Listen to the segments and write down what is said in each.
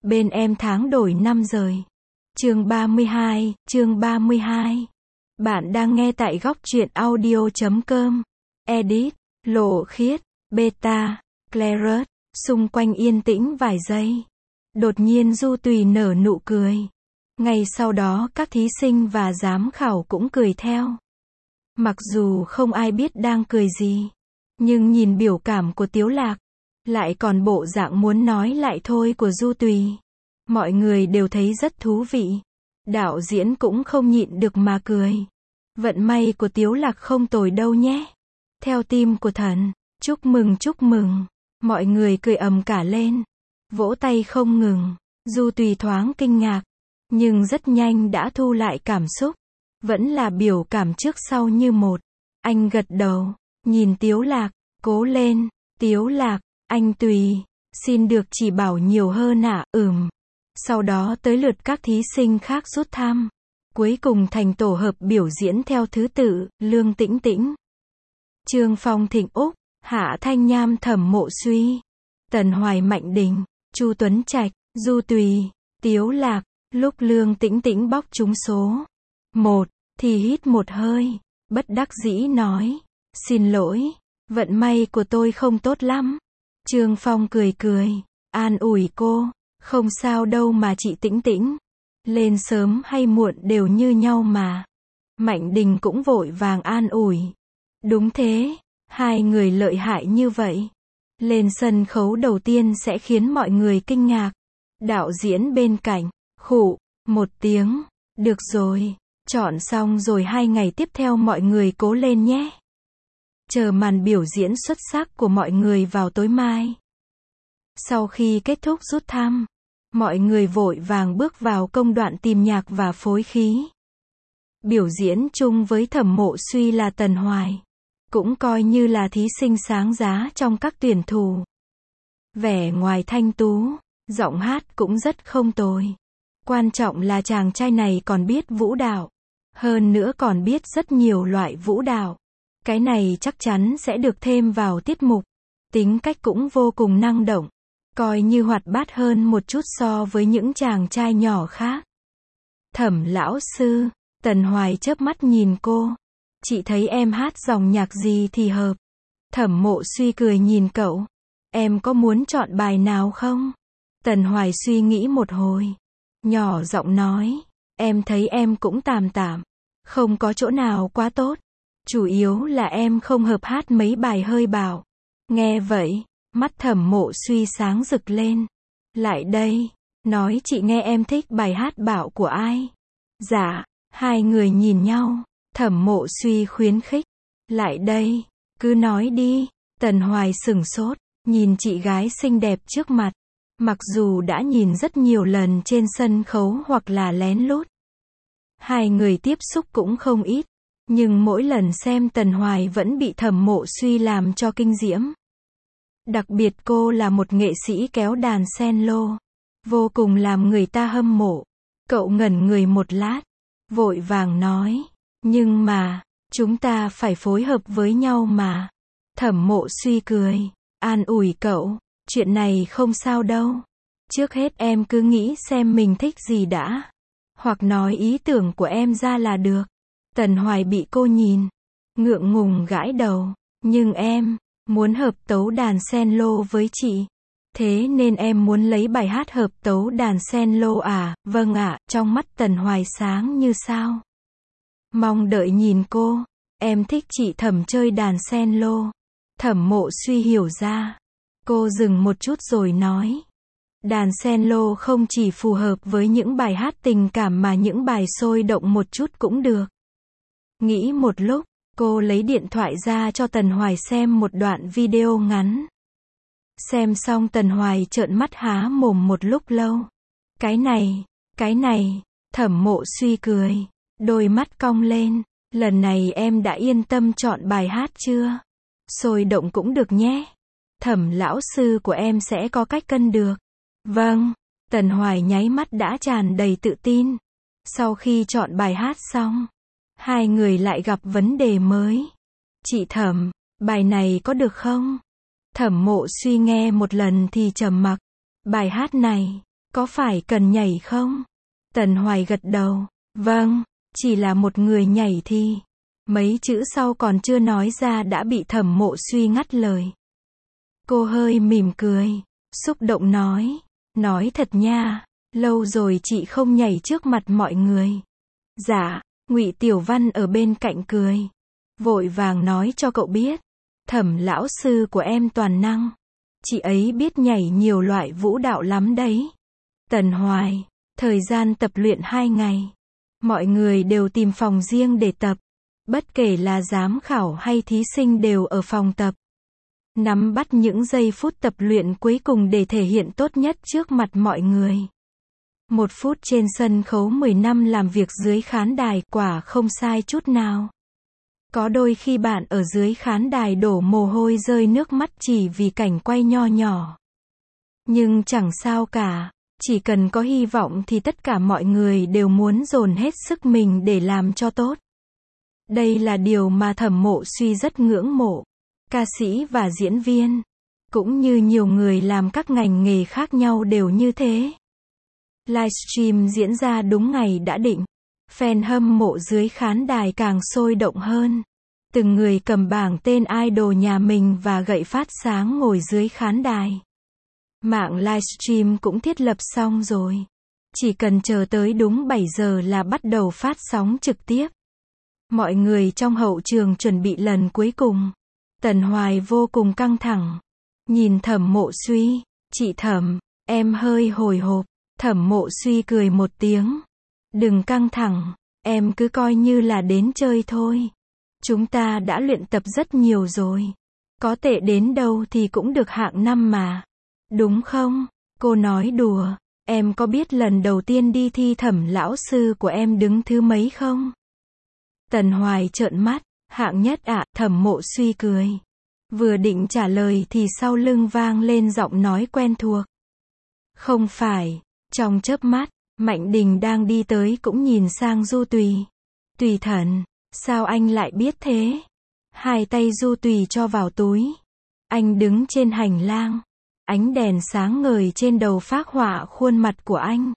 Bên em tháng đổi năm rồi. Chương 32. Bạn đang nghe tại góc truyện audio.com. Edit, Lộ Khiết, Beta, Claret. Xung quanh yên tĩnh vài giây. Đột nhiên Du Tùy nở nụ cười. Ngay sau đó các thí sinh và giám khảo cũng cười theo. Mặc dù không ai biết đang cười gì, nhưng nhìn biểu cảm của Tiếu Lạc, lại còn bộ dạng muốn nói lại thôi của Du Tùy, mọi người đều thấy rất thú vị. Đạo diễn cũng không nhịn được mà cười. Vận may của Tiếu Lạc không tồi đâu nhé. Theo tim của thần, chúc mừng. Mọi người cười ầm cả lên, vỗ tay không ngừng. Du Tùy thoáng kinh ngạc, nhưng rất nhanh đã thu lại cảm xúc. Vẫn là biểu cảm trước sau như một. Anh gật đầu, nhìn Tiếu Lạc, cố lên, Tiếu Lạc, anh Tùy, xin được chỉ bảo nhiều hơn ạ, Sau đó tới lượt các thí sinh khác rút thăm. Cuối cùng thành tổ hợp biểu diễn theo thứ tự, Lương Tĩnh Tĩnh, Trương Phong Thịnh Úc, Hạ Thanh Nham Thẩm Mộ Suy, Tần Hoài Mạnh Đình, Chu Tuấn Trạch, Du Tùy, Tiếu Lạc. Lúc Lương Tĩnh Tĩnh bóc trúng số 1, thì hít một hơi, bất đắc dĩ nói, xin lỗi, vận may của tôi không tốt lắm. Trương Phong cười, an ủi cô, không sao đâu mà chị Tĩnh Tĩnh, lên sớm hay muộn đều như nhau mà. Mạnh Đình cũng vội vàng an ủi, đúng thế, hai người lợi hại như vậy, lên sân khấu đầu tiên sẽ khiến mọi người kinh ngạc. Đạo diễn bên cạnh, khụ một tiếng, được rồi, chọn xong rồi 2 ngày tiếp theo mọi người cố lên nhé. Chờ màn biểu diễn xuất sắc của mọi người vào tối mai. Sau khi kết thúc rút thăm, mọi người vội vàng bước vào công đoạn tìm nhạc và phối khí. Biểu diễn chung với Thẩm Mộ Suy là Tần Hoài, cũng coi như là thí sinh sáng giá trong các tuyển thủ. Vẻ ngoài thanh tú, giọng hát cũng rất không tồi. Quan trọng là chàng trai này còn biết vũ đạo, hơn nữa còn biết rất nhiều loại vũ đạo. Cái này chắc chắn sẽ được thêm vào tiết mục. Tính cách cũng vô cùng năng động, coi như hoạt bát hơn một chút so với những chàng trai nhỏ khác. Thẩm lão sư, Tần Hoài chớp mắt nhìn cô, chị thấy em hát dòng nhạc gì thì hợp. Thẩm Mộ Suy cười nhìn cậu, em có muốn chọn bài nào không? Tần Hoài suy nghĩ một hồi, nhỏ giọng nói, em thấy em cũng tạm, không có chỗ nào quá tốt, chủ yếu là em không hợp hát mấy bài hơi bạo. Nghe vậy, mắt Thẩm Mộ Suy sáng rực lên, lại đây, nói chị nghe em thích bài hát bạo của ai? Dạ, hai người nhìn nhau, Thẩm Mộ Suy khuyến khích, lại đây, cứ nói đi. Tần Hoài sửng sốt, nhìn chị gái xinh đẹp trước mặt. Mặc dù đã nhìn rất nhiều lần trên sân khấu hoặc là lén lút, hai người tiếp xúc cũng không ít, nhưng mỗi lần xem Tần Hoài vẫn bị Thẩm Mộ Suy làm cho kinh diễm. Đặc biệt cô là một nghệ sĩ kéo đàn cello, vô cùng làm người ta hâm mộ. Cậu ngẩn người một lát, vội vàng nói, nhưng mà, chúng ta phải phối hợp với nhau mà. Thẩm Mộ Suy cười, an ủi cậu, chuyện này không sao đâu. Trước hết em cứ nghĩ xem mình thích gì đã, hoặc nói ý tưởng của em ra là được. Tần Hoài bị cô nhìn, ngượng ngùng gãi đầu, nhưng em muốn hợp tấu đàn cello với chị, thế nên em muốn lấy bài hát hợp tấu đàn cello à? Vâng ạ. Trong mắt Tần Hoài sáng như sao, mong đợi nhìn cô. Em thích chị Thẩm chơi đàn cello. Thẩm Mộ Suy hiểu ra, cô dừng một chút rồi nói, đàn cello không chỉ phù hợp với những bài hát tình cảm mà những bài sôi động một chút cũng được. Nghĩ một lúc, cô lấy điện thoại ra cho Tần Hoài xem một đoạn video ngắn. Xem xong Tần Hoài trợn mắt há mồm một lúc lâu. Cái này, Thẩm Mộ Suy cười, đôi mắt cong lên, lần này em đã yên tâm chọn bài hát chưa? Sôi động cũng được nhé. Thẩm lão sư của em sẽ có cách cân được. Vâng, Tần Hoài nháy mắt đã tràn đầy tự tin. Sau khi chọn bài hát xong, hai người lại gặp vấn đề mới. Chị Thẩm, bài này có được không? Thẩm Mộ Suy nghe một lần thì trầm mặc. Bài hát này, Có phải cần nhảy không? Tần Hoài gật đầu. Vâng, chỉ là một người nhảy thì. Mấy chữ sau còn chưa nói ra đã bị Thẩm Mộ Suy ngắt lời. Cô hơi mỉm cười, xúc động nói thật nha, lâu rồi chị không nhảy trước mặt mọi người. Dạ, Ngụy Tiểu Văn ở bên cạnh cười, vội vàng nói cho cậu biết, Thẩm lão sư của em toàn năng, chị ấy biết nhảy nhiều loại vũ đạo lắm đấy. Tần Hoài, thời gian tập luyện 2 ngày, mọi người đều tìm phòng riêng để tập, bất kể là giám khảo hay thí sinh đều ở phòng tập. Nắm bắt những giây phút tập luyện cuối cùng để thể hiện tốt nhất trước mặt mọi người. 1 phút trên sân khấu 10 năm làm việc dưới khán đài, quả không sai chút nào. Có đôi khi bạn ở dưới khán đài đổ mồ hôi rơi nước mắt chỉ vì cảnh quay nho nhỏ. Nhưng chẳng sao cả, chỉ cần có hy vọng thì tất cả mọi người đều muốn dồn hết sức mình để làm cho tốt. Đây là điều mà Thẩm Mộ Suy rất ngưỡng mộ. Ca sĩ và diễn viên, cũng như nhiều người làm các ngành nghề khác nhau đều như thế. Livestream diễn ra đúng ngày đã định. Fan hâm mộ dưới khán đài càng sôi động hơn. Từng người cầm bảng tên idol nhà mình và gậy phát sáng ngồi dưới khán đài. Mạng livestream cũng thiết lập xong rồi. Chỉ cần chờ tới đúng 7 giờ là bắt đầu phát sóng trực tiếp. Mọi người trong hậu trường chuẩn bị lần cuối cùng. Tần Hoài vô cùng căng thẳng. Nhìn Thẩm Mộ Suy, chị Thẩm, em hơi hồi hộp. Thẩm Mộ Suy cười một tiếng. Đừng căng thẳng, em cứ coi như là đến chơi thôi. Chúng ta đã luyện tập rất nhiều rồi. Có tệ đến đâu thì cũng được hạng 5 mà. Đúng không? Cô nói đùa. Em có biết lần đầu tiên đi thi Thẩm lão sư của em đứng thứ mấy không? Tần Hoài trợn mắt. Hạng nhất ạ, Thẩm Mộ Suy cười. Vừa định trả lời thì sau lưng vang lên giọng nói quen thuộc. Không phải. Trong chớp mắt, Mạnh Đình đang đi tới cũng nhìn sang Du Tùy. Tùy thần, sao anh lại biết thế? Hai tay Du Tùy cho vào túi. Anh đứng trên hành lang. Ánh đèn sáng ngời trên đầu phác họa khuôn mặt của anh.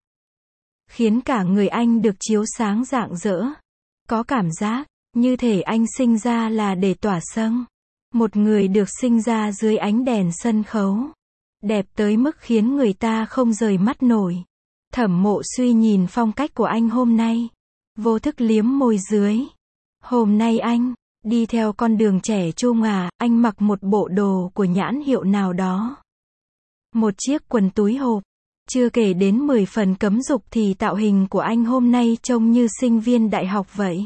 Khiến cả người anh được chiếu sáng rạng rỡ. Có cảm giác như thể anh sinh ra là để tỏa sáng. Một người được sinh ra dưới ánh đèn sân khấu. Đẹp tới mức khiến người ta không rời mắt nổi. Thẩm Mộ Suy nhìn phong cách của anh hôm nay. Vô thức liếm môi dưới. Hôm nay anh đi theo con đường trẻ trung à, anh mặc một bộ đồ của nhãn hiệu nào đó. Một chiếc quần túi hộp. Chưa kể đến 10 phần cấm dục thì tạo hình của anh hôm nay trông như sinh viên đại học vậy.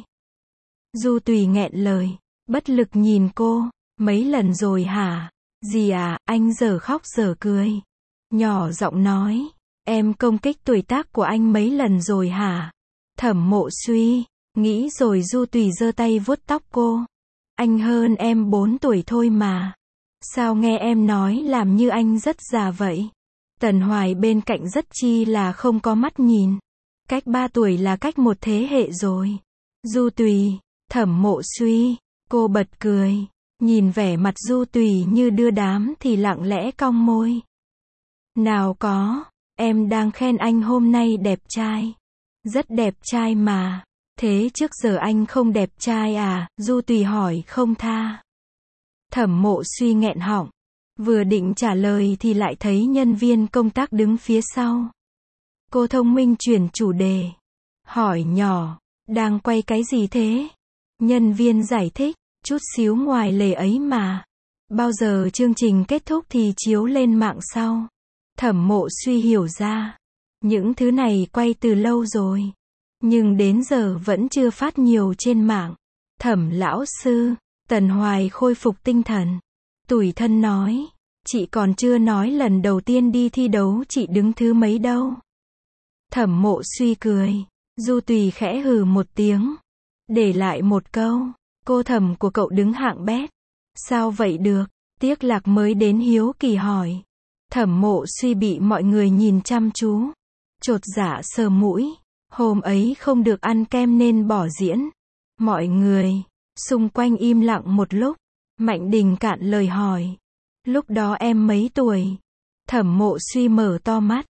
Du Tùy nghẹn lời, bất lực nhìn cô. Mấy lần rồi hả? Gì à, anh giờ khóc giờ cười. Nhỏ giọng nói, em công kích tuổi tác của anh mấy lần rồi hả? Thẩm Mộ Suy, nghĩ rồi Du Tùy giơ tay vuốt tóc cô. Anh hơn em 4 tuổi thôi mà. Sao nghe em nói làm như anh rất già vậy? Tần Hoài bên cạnh rất chi là không có mắt nhìn. Cách 3 tuổi là cách một thế hệ rồi. Du Tùy, Thẩm Mộ Suy, cô bật cười. Nhìn vẻ mặt Du Tùy như đưa đám thì lặng lẽ cong môi. Nào có, em đang khen anh hôm nay đẹp trai. Rất đẹp trai mà. Thế trước giờ anh không đẹp trai à? Du Tùy hỏi không tha. Thẩm Mộ Suy nghẹn họng. Vừa định trả lời thì lại thấy nhân viên công tác đứng phía sau. Cô thông minh chuyển chủ đề. Hỏi nhỏ, đang quay cái gì thế? Nhân viên giải thích, chút xíu ngoài lề ấy mà. Bao giờ chương trình kết thúc thì chiếu lên mạng sau. Thẩm Mộ Suy hiểu ra. Những thứ này quay từ lâu rồi. Nhưng đến giờ vẫn chưa phát nhiều trên mạng. Thẩm lão sư, Tần Hoài khôi phục tinh thần. Tủi thân nói, chị còn chưa nói lần đầu tiên đi thi đấu chị đứng thứ mấy đâu. Thẩm Mộ Suy cười. Du Tùy khẽ hừ một tiếng. Để lại một câu, cô Thẩm của cậu đứng hạng bét. Sao vậy được? Tiếc Lạc mới đến hiếu kỳ hỏi. Thẩm Mộ Suy bị mọi người nhìn chăm chú. Chột dạ sờ mũi. Hôm ấy không được ăn kem nên bỏ diễn. Mọi người xung quanh im lặng một lúc. Mạnh Đình cạn lời hỏi. Lúc đó em mấy tuổi? Thẩm Mộ Suy mở to mắt.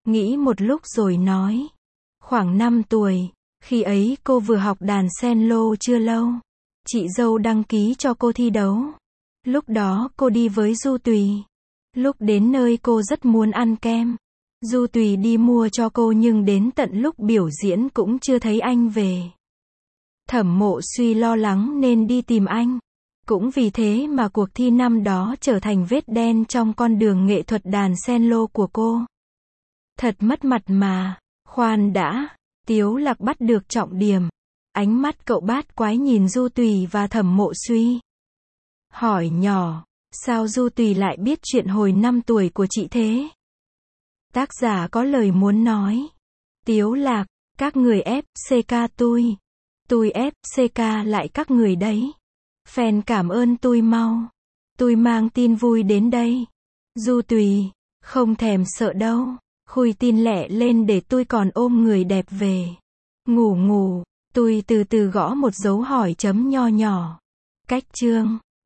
nghĩ một lúc rồi nói. Khoảng 5 tuổi, khi ấy cô vừa học đàn cello chưa lâu. Chị dâu đăng ký cho cô thi đấu. Lúc đó cô đi với Du Tùy. Lúc đến nơi cô rất muốn ăn kem. Du Tùy đi mua cho cô nhưng đến tận lúc biểu diễn cũng chưa thấy anh về. Thẩm Mộ Suy lo lắng nên đi tìm anh. Cũng vì thế mà cuộc thi năm đó trở thành vết đen trong con đường nghệ thuật đàn cello của cô. Thật mất mặt mà. Khoan đã. Tiếu Lạc bắt được trọng điểm. Ánh mắt cậu bát quái nhìn Du Tùy và Thẩm Mộ Suy. Hỏi nhỏ, sao Du Tùy lại biết chuyện hồi 5 tuổi của chị thế? Tác giả có lời muốn nói. Tiếu Lạc, các người FCK tôi FCK lại các người đấy. Fan cảm ơn tôi mau. Tôi mang tin vui đến đây. Du Tùy, không thèm sợ đâu. Khui tin lẹ lên để tôi còn ôm người đẹp về. Ngủ ngủ, tôi từ từ gõ một dấu hỏi chấm nho nhỏ. Cách chương.